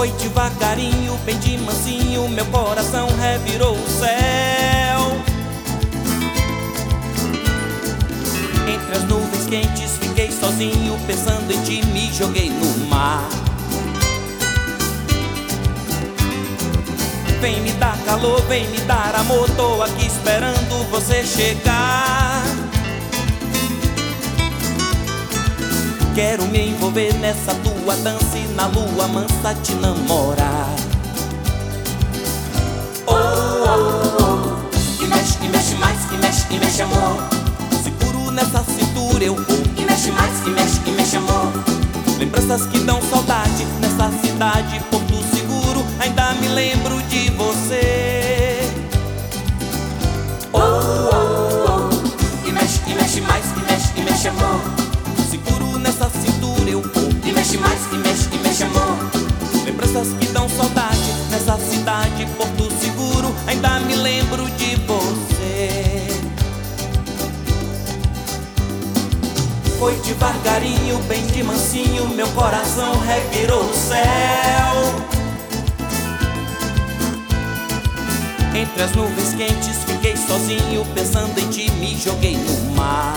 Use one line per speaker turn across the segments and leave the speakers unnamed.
Foi devagarinho, bem de mansinho, meu coração revirou o céu. Entre as nuvens quentes fiquei sozinho, pensando em ti, me joguei no mar. Vem me dar calor, vem me dar amor, tô aqui esperando você chegar. Quero me envolver nessa tua dança e na lua mansa te namorar. Oh, oh, oh. E mexe mais, e mexe amor. Seguro nessa cintura eu vou. E mexe mais, e mexe amor. Lembranças que dão saudade nessa cidade, Porto Seguro, ainda me lembro de você. Oh, oh, oh. E mexe mais, e mexe amor. Seguro nessa cintura eu vou. E mexe mais, e mexe amor. Lembranças que dão saudade nessa cidade, Porto Seguro, ainda me lembro de você. Foi devagarinho, bem de mansinho, meu coração revirou o céu. Entre as nuvens quentes fiquei sozinho, pensando em ti, me joguei no mar.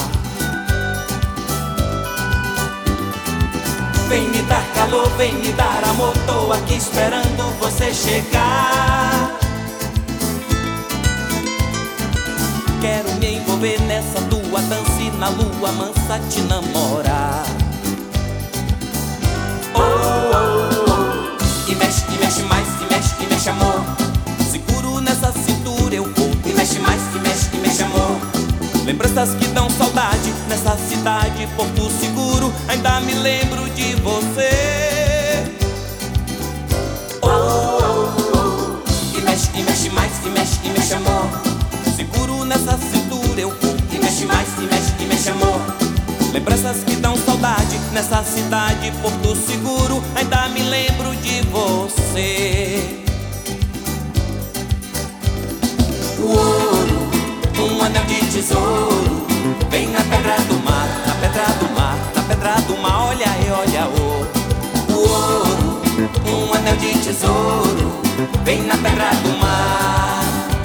Vem me dar calor, vem me dar amor, tô aqui esperando você chegar. Quero me envolver nessa tua dança e na lua mansa te namorar. Oh, oh, oh. E mexe mais, e mexe amor. Seguro nessa cintura eu vou. E mexe mais, e mexe amor. Lembranças que dão saudade nessa cidade, Porto Seguro, ainda me lembro de você. Oh, oh, oh. E mexe mais, e mexe amor. Seguro nessa cintura eu vou. E mexe mais, e mexe amor. Lembranças que dão saudade nessa cidade, Porto Seguro, ainda me lembro de você. O ouro, um anel de tesouro, vem na pedra do mar, na pedra do mar, na pedra do mar, olha aí, olha o ouro, um anel de tesouro, vem na pedra do mar.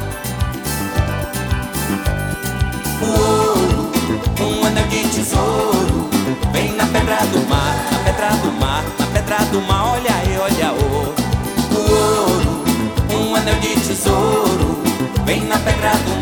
O ouro, um anel de tesouro, vem na pedra do mar, na pedra do mar, na pedra do mar, olha aí, olha o ouro, um anel de tesouro, vem na pedra do mar.